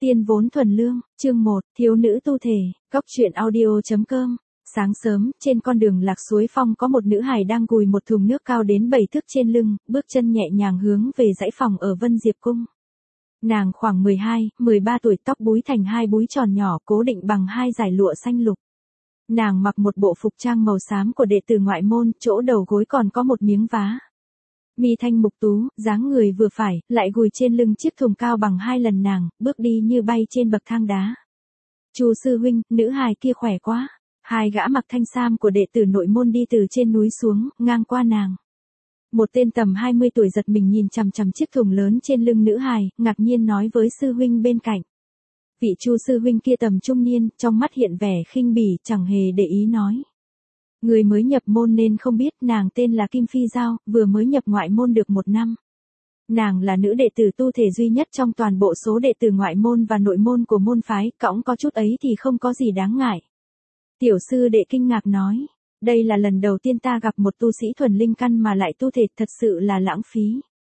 Tiên vốn thuần lương, chương 1, thiếu nữ tu thể, góc truyện audio.com. Sáng sớm, trên con đường lạc suối phong có một nữ hài đang gùi một thùng nước cao đến 7 thước trên lưng, bước chân nhẹ nhàng hướng về dãy phòng ở Vân Diệp Cung. Nàng khoảng 12, 13 tuổi, tóc búi thành hai búi tròn nhỏ, cố định bằng hai dải lụa xanh lục. Nàng mặc một bộ phục trang màu xám của đệ tử ngoại môn, chỗ đầu gối còn có một miếng vá. Mi thanh mục tú, dáng người vừa phải, lại gùi trên lưng chiếc thùng cao bằng 2 lần nàng, bước đi như bay trên bậc thang đá. Chu sư huynh, nữ hài kia khỏe quá. Hai gã mặc thanh sam của đệ tử nội môn đi từ trên núi xuống, ngang qua nàng. Một tên tầm 20 tuổi giật mình nhìn chằm chằm chiếc thùng lớn trên lưng nữ hài, ngạc nhiên nói với sư huynh bên cạnh. Vị Chu sư huynh kia tầm trung niên, trong mắt hiện vẻ khinh bỉ, chẳng hề để ý nói. Người mới nhập môn nên không biết, nàng tên là Kim Phi Giao, vừa mới nhập ngoại môn được 1 năm. Nàng là nữ đệ tử tu thể duy nhất trong toàn bộ số đệ tử ngoại môn và nội môn của môn phái, cõng có chút ấy thì không có gì đáng ngại. Tiểu sư đệ kinh ngạc nói, đây là lần đầu tiên ta gặp một tu sĩ thuần linh căn mà lại tu thể, thật sự là lãng phí.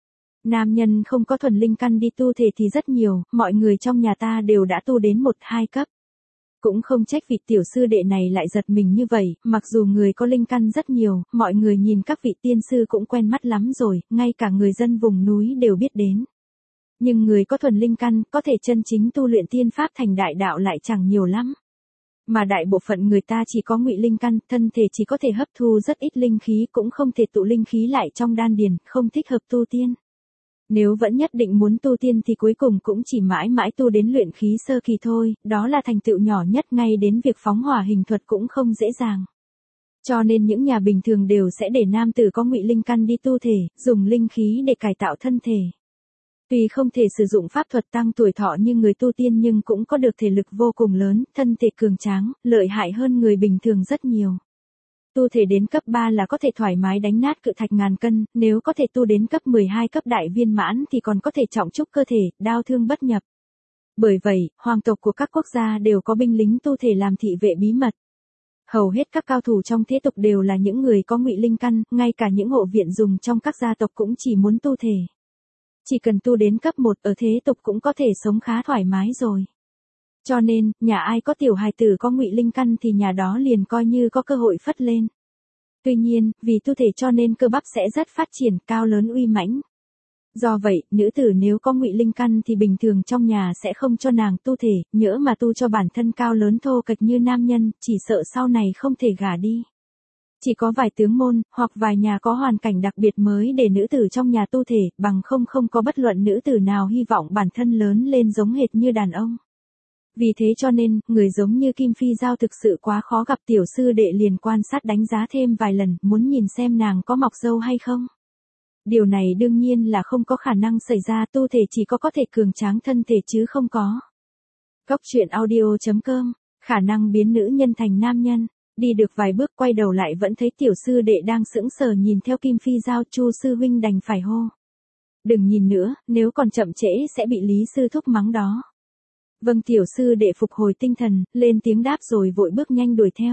Nam nhân không có thuần linh căn đi tu thể thì rất nhiều, mọi người trong nhà ta đều đã tu đến 1-2 cấp. Cũng không trách vị tiểu sư đệ này lại giật mình như vậy, mặc dù người có linh căn rất nhiều, mọi người nhìn các vị tiên sư cũng quen mắt lắm rồi, ngay cả người dân vùng núi đều biết đến. Nhưng người có thuần linh căn, có thể chân chính tu luyện tiên pháp thành đại đạo lại chẳng nhiều lắm. Mà đại bộ phận người ta chỉ có ngụy linh căn, thân thể chỉ có thể hấp thu rất ít linh khí, cũng không thể tụ linh khí lại trong đan điền, không thích hợp tu tiên. Nếu vẫn nhất định muốn tu tiên thì cuối cùng cũng chỉ mãi mãi tu đến luyện khí sơ kỳ thôi, đó là thành tựu nhỏ nhất, ngay đến việc phóng hỏa hình thuật cũng không dễ dàng. Cho nên những nhà bình thường đều sẽ để nam tử có ngụy linh căn đi tu thể, dùng linh khí để cải tạo thân thể. Tuy không thể sử dụng pháp thuật tăng tuổi thọ như người tu tiên nhưng cũng có được thể lực vô cùng lớn, thân thể cường tráng, lợi hại hơn người bình thường rất nhiều. Tu thể đến cấp 3 là có thể thoải mái đánh nát cự thạch ngàn cân, nếu có thể tu đến cấp 12 cấp đại viên mãn thì còn có thể trọng trúc cơ thể, đao thương bất nhập. Bởi vậy, hoàng tộc của các quốc gia đều có binh lính tu thể làm thị vệ bí mật. Hầu hết các cao thủ trong thế tục đều là những người có ngụy linh căn, ngay cả những hộ viện dùng trong các gia tộc cũng chỉ muốn tu thể. Chỉ cần tu đến cấp 1 ở thế tục cũng có thể sống khá thoải mái rồi. Cho nên, nhà ai có tiểu hài tử có ngụy linh căn thì nhà đó liền coi như có cơ hội phất lên. Tuy nhiên, vì tu thể cho nên cơ bắp sẽ rất phát triển, cao lớn uy mãnh. Do vậy, nữ tử nếu có ngụy linh căn thì bình thường trong nhà sẽ không cho nàng tu thể, nhỡ mà tu cho bản thân cao lớn thô kệch như nam nhân, chỉ sợ sau này không thể gả đi. Chỉ có vài tướng môn, hoặc vài nhà có hoàn cảnh đặc biệt mới để nữ tử trong nhà tu thể, bằng không có bất luận nữ tử nào hy vọng bản thân lớn lên giống hệt như đàn ông. Vì thế cho nên, người giống như Kim Phi Giao thực sự quá khó gặp, tiểu sư đệ liền quan sát đánh giá thêm vài lần, muốn nhìn xem nàng có mọc râu hay không. Điều này đương nhiên là không có khả năng xảy ra, tu thể chỉ có thể cường tráng thân thể chứ không có. Góc truyện audio.com, khả năng biến nữ nhân thành nam nhân. Đi được vài bước quay đầu lại vẫn thấy tiểu sư đệ đang sững sờ nhìn theo Kim Phi Giao, Chu sư huynh đành phải hô. Đừng nhìn nữa, nếu còn chậm trễ sẽ bị Lý sư thúc mắng đó. Vâng, tiểu sư đệ phục hồi tinh thần, lên tiếng đáp rồi vội bước nhanh đuổi theo.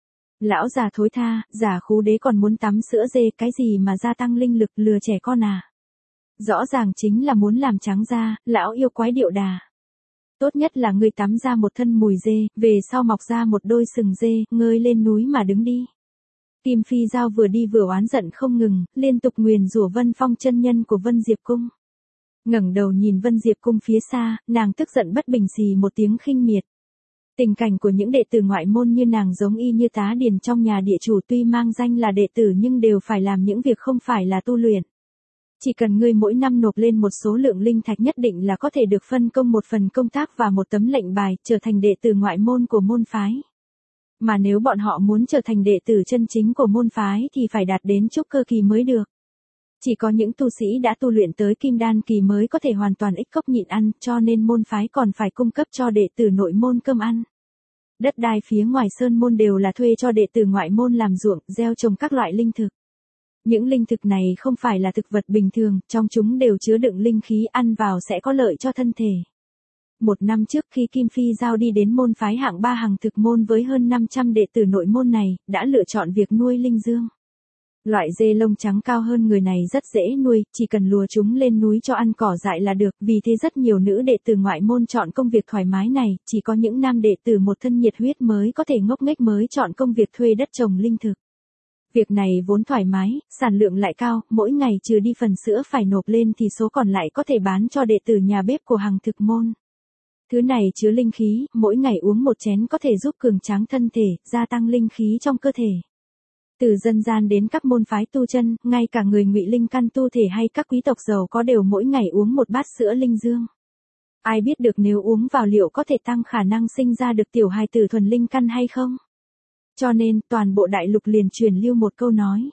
Lão già thối tha, già khú đế còn muốn tắm sữa dê, cái gì mà gia tăng linh lực, lừa trẻ con à. Rõ ràng chính là muốn làm trắng da, lão yêu quái điệu đà. Tốt nhất là ngươi tắm ra một thân mùi dê, về sau mọc ra một đôi sừng dê, ngươi lên núi mà đứng đi. Kim Phi Giao vừa đi vừa oán giận không ngừng, liên tục nguyền rủa Vân Phong chân nhân của Vân Diệp Cung. Ngẩng đầu nhìn Vân Diệp Cung phía xa, nàng tức giận bất bình xì một tiếng khinh miệt. Tình cảnh của những đệ tử ngoại môn như nàng giống y như tá điền trong nhà địa chủ, tuy mang danh là đệ tử nhưng đều phải làm những việc không phải là tu luyện. Chỉ cần ngươi mỗi năm nộp lên một số lượng linh thạch nhất định là có thể được phân công một phần công tác và một tấm lệnh bài, trở thành đệ tử ngoại môn của môn phái. Mà nếu bọn họ muốn trở thành đệ tử chân chính của môn phái thì phải đạt đến trúc cơ kỳ mới được. Chỉ có những tu sĩ đã tu luyện tới kim đan kỳ mới có thể hoàn toàn ích cốc nhịn ăn, cho nên môn phái còn phải cung cấp cho đệ tử nội môn cơm ăn. Đất đai phía ngoài sơn môn đều là thuê cho đệ tử ngoại môn làm ruộng, gieo trồng các loại linh thực. Những linh thực này không phải là thực vật bình thường, trong chúng đều chứa đựng linh khí, ăn vào sẽ có lợi cho thân thể. 1 năm trước khi Kim Phi Giao đi đến môn phái hạng 3 hàng thực môn với hơn 500 đệ tử nội môn này, đã lựa chọn việc nuôi linh dương. Loại dê lông trắng cao hơn người này rất dễ nuôi, chỉ cần lùa chúng lên núi cho ăn cỏ dại là được, vì thế rất nhiều nữ đệ tử ngoại môn chọn công việc thoải mái này, chỉ có những nam đệ tử một thân nhiệt huyết mới có thể ngốc nghếch mới chọn công việc thuê đất trồng linh thực. Việc này vốn thoải mái, sản lượng lại cao, mỗi ngày trừ đi phần sữa phải nộp lên thì số còn lại có thể bán cho đệ tử nhà bếp của hàng thực môn. Thứ này chứa linh khí, mỗi ngày uống một chén có thể giúp cường tráng thân thể, gia tăng linh khí trong cơ thể. Từ dân gian đến các môn phái tu chân, ngay cả người ngụy linh căn tu thể hay các quý tộc giàu có đều mỗi ngày uống một bát sữa linh dương. Ai biết được nếu uống vào liệu có thể tăng khả năng sinh ra được tiểu hài tử thuần linh căn hay không? Cho nên, toàn bộ đại lục liền truyền lưu một câu nói.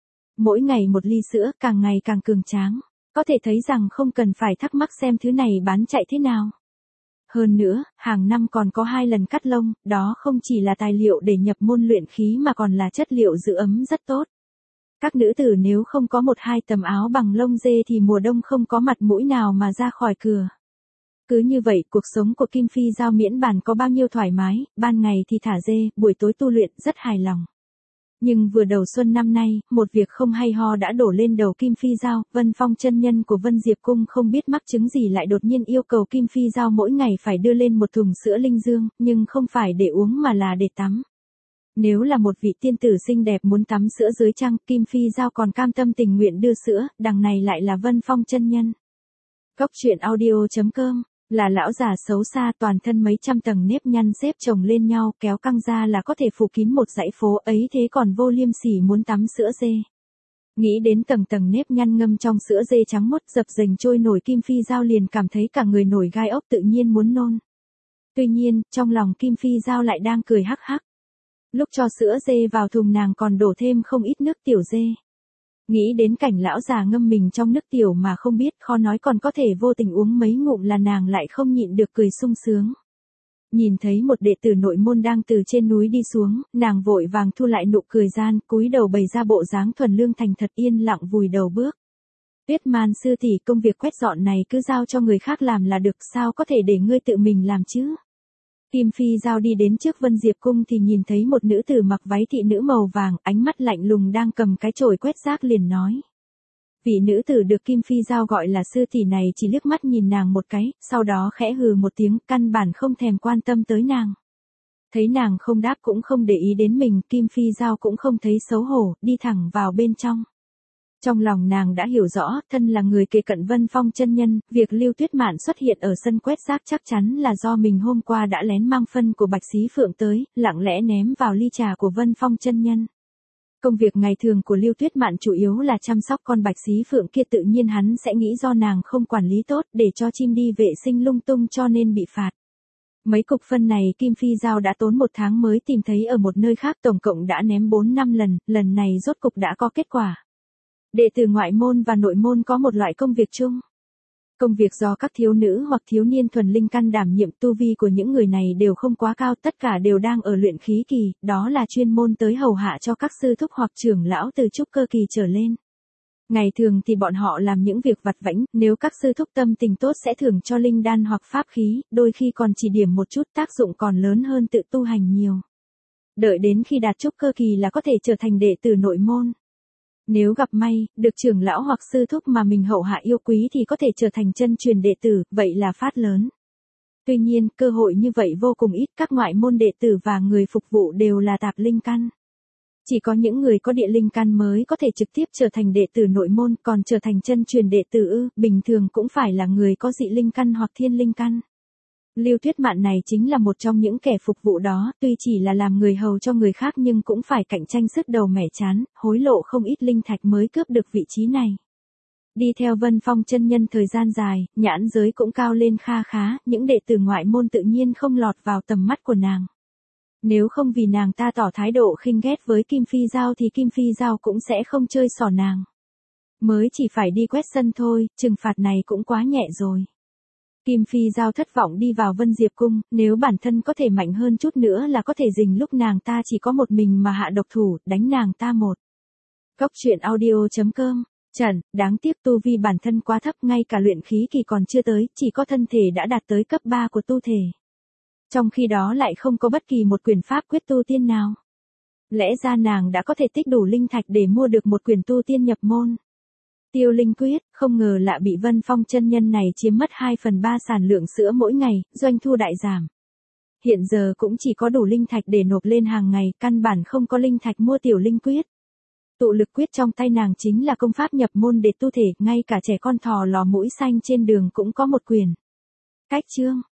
Mỗi ngày một ly sữa, càng ngày càng cường tráng. Có thể thấy rằng không cần phải thắc mắc xem thứ này bán chạy thế nào. Hơn nữa, hàng năm còn có 2 lần cắt lông, đó không chỉ là tài liệu để nhập môn luyện khí mà còn là chất liệu giữ ấm rất tốt. Các nữ tử nếu không có 1-2 tấm áo bằng lông dê thì mùa đông không có mặt mũi nào mà ra khỏi cửa. Cứ như vậy, cuộc sống của Kim Phi Giao miễn bàn có bao nhiêu thoải mái, ban ngày thì thả dê, buổi tối tu luyện, rất hài lòng. Nhưng vừa đầu xuân năm nay, một việc không hay ho đã đổ lên đầu Kim Phi Giao, Vân Phong chân nhân của Vân Diệp Cung không biết mắc chứng gì lại đột nhiên yêu cầu Kim Phi Giao mỗi ngày phải đưa lên một thùng sữa linh dương, nhưng không phải để uống mà là để tắm. Nếu là một vị tiên tử xinh đẹp muốn tắm sữa dưới trăng, Kim Phi Giao còn cam tâm tình nguyện đưa sữa, đằng này lại là Vân Phong chân nhân. Cốc truyện audio.com là lão già xấu xa toàn thân mấy trăm tầng nếp nhăn xếp chồng lên nhau kéo căng ra là có thể phủ kín một dãy phố ấy thế còn vô liêm sỉ muốn tắm sữa dê. Nghĩ đến tầng tầng nếp nhăn ngâm trong sữa dê trắng muốt dập dềnh trôi nổi Kim Phi Giao liền cảm thấy cả người nổi gai ốc tự nhiên muốn nôn. Tuy nhiên, trong lòng Kim Phi Giao lại đang cười hắc hắc. Lúc cho sữa dê vào thùng nàng còn đổ thêm không ít nước tiểu dê. Nghĩ đến cảnh lão già ngâm mình trong nước tiểu mà không biết khó nói còn có thể vô tình uống mấy ngụm là nàng lại không nhịn được cười sung sướng. Nhìn thấy một đệ tử nội môn đang từ trên núi đi xuống, nàng vội vàng thu lại nụ cười gian, cúi đầu bày ra bộ dáng thuần lương thành thật yên lặng vùi đầu bước. Tuyết Man sư tỷ, công việc quét dọn này cứ giao cho người khác làm là được, sao có thể để ngươi tự mình làm chứ? Kim Phi Giao đi đến trước Vân Diệp Cung thì nhìn thấy một nữ tử mặc váy thị nữ màu vàng, ánh mắt lạnh lùng đang cầm cái chổi quét rác liền nói. Vị nữ tử được Kim Phi Giao gọi là sư tỷ này chỉ liếc mắt nhìn nàng một cái, sau đó khẽ hừ một tiếng, căn bản không thèm quan tâm tới nàng. Thấy nàng không đáp cũng không để ý đến mình, Kim Phi Giao cũng không thấy xấu hổ, đi thẳng vào bên trong. Trong lòng nàng đã hiểu rõ, thân là người kề cận Vân Phong chân nhân, việc Lưu Tuyết Mạn xuất hiện ở sân quét rác chắc chắn là do mình hôm qua đã lén mang phân của Bạch Xí Phượng tới, lặng lẽ ném vào ly trà của Vân Phong chân nhân. Công việc ngày thường của Lưu Tuyết Mạn chủ yếu là chăm sóc con Bạch Xí Phượng kia, tự nhiên hắn sẽ nghĩ do nàng không quản lý tốt để cho chim đi vệ sinh lung tung cho nên bị phạt. Mấy cục phân này Kim Phi Giao đã tốn 1 tháng mới tìm thấy ở một nơi khác, tổng cộng đã ném 4-5 lần, lần này rốt cục đã có kết quả. Đệ tử ngoại môn và nội môn có một loại công việc chung. Công việc do các thiếu nữ hoặc thiếu niên thuần linh căn đảm nhiệm, tu vi của những người này đều không quá cao, tất cả đều đang ở luyện khí kỳ, đó là chuyên môn tới hầu hạ cho các sư thúc hoặc trưởng lão từ trúc cơ kỳ trở lên. Ngày thường thì bọn họ làm những việc vặt vãnh, nếu các sư thúc tâm tình tốt sẽ thưởng cho linh đan hoặc pháp khí, đôi khi còn chỉ điểm một chút, tác dụng còn lớn hơn tự tu hành nhiều. Đợi đến khi đạt trúc cơ kỳ là có thể trở thành đệ tử nội môn. Nếu gặp may, được trưởng lão hoặc sư thúc mà mình hậu hạ yêu quý thì có thể trở thành chân truyền đệ tử, vậy là phát lớn. Tuy nhiên, cơ hội như vậy vô cùng ít, các ngoại môn đệ tử và người phục vụ đều là tạp linh căn. Chỉ có những người có địa linh căn mới có thể trực tiếp trở thành đệ tử nội môn, còn trở thành chân truyền đệ tử bình thường cũng phải là người có dị linh căn hoặc thiên linh căn. Lưu Tuyết Mạn này chính là một trong những kẻ phục vụ đó, tuy chỉ là làm người hầu cho người khác nhưng cũng phải cạnh tranh sứt đầu mẻ chán, hối lộ không ít linh thạch mới cướp được vị trí này. Đi theo Vân Phong chân nhân thời gian dài, nhãn giới cũng cao lên kha khá, những đệ tử ngoại môn tự nhiên không lọt vào tầm mắt của nàng. Nếu không vì nàng ta tỏ thái độ khinh ghét với Kim Phi Giao thì Kim Phi Giao cũng sẽ không chơi xỏ nàng. Mới chỉ phải đi quét sân thôi, trừng phạt này cũng quá nhẹ rồi. Kim Phi Giao thất vọng đi vào Vân Diệp Cung, nếu bản thân có thể mạnh hơn chút nữa là có thể dình lúc nàng ta chỉ có một mình mà hạ độc thủ, đánh nàng ta một. Cốc truyện audio.com Trần, đáng tiếc tu vi bản thân quá thấp, ngay cả luyện khí kỳ còn chưa tới, chỉ có thân thể đã đạt tới cấp 3 của tu thể. Trong khi đó lại không có bất kỳ một quyền pháp quyết tu tiên nào. Lẽ ra nàng đã có thể tích đủ linh thạch để mua được một quyển tu tiên nhập môn. Tiêu Linh Quyết, không ngờ lại bị Vân Phong chân nhân này chiếm mất 2/3 sản lượng sữa mỗi ngày, doanh thu đại giảm. Hiện giờ cũng chỉ có đủ linh thạch để nộp lên hàng ngày, căn bản không có linh thạch mua Tiểu Linh Quyết. Tụ lực quyết trong tay nàng chính là công pháp nhập môn để tu thể, ngay cả trẻ con thò lò mũi xanh trên đường cũng có một quyển. Cách chương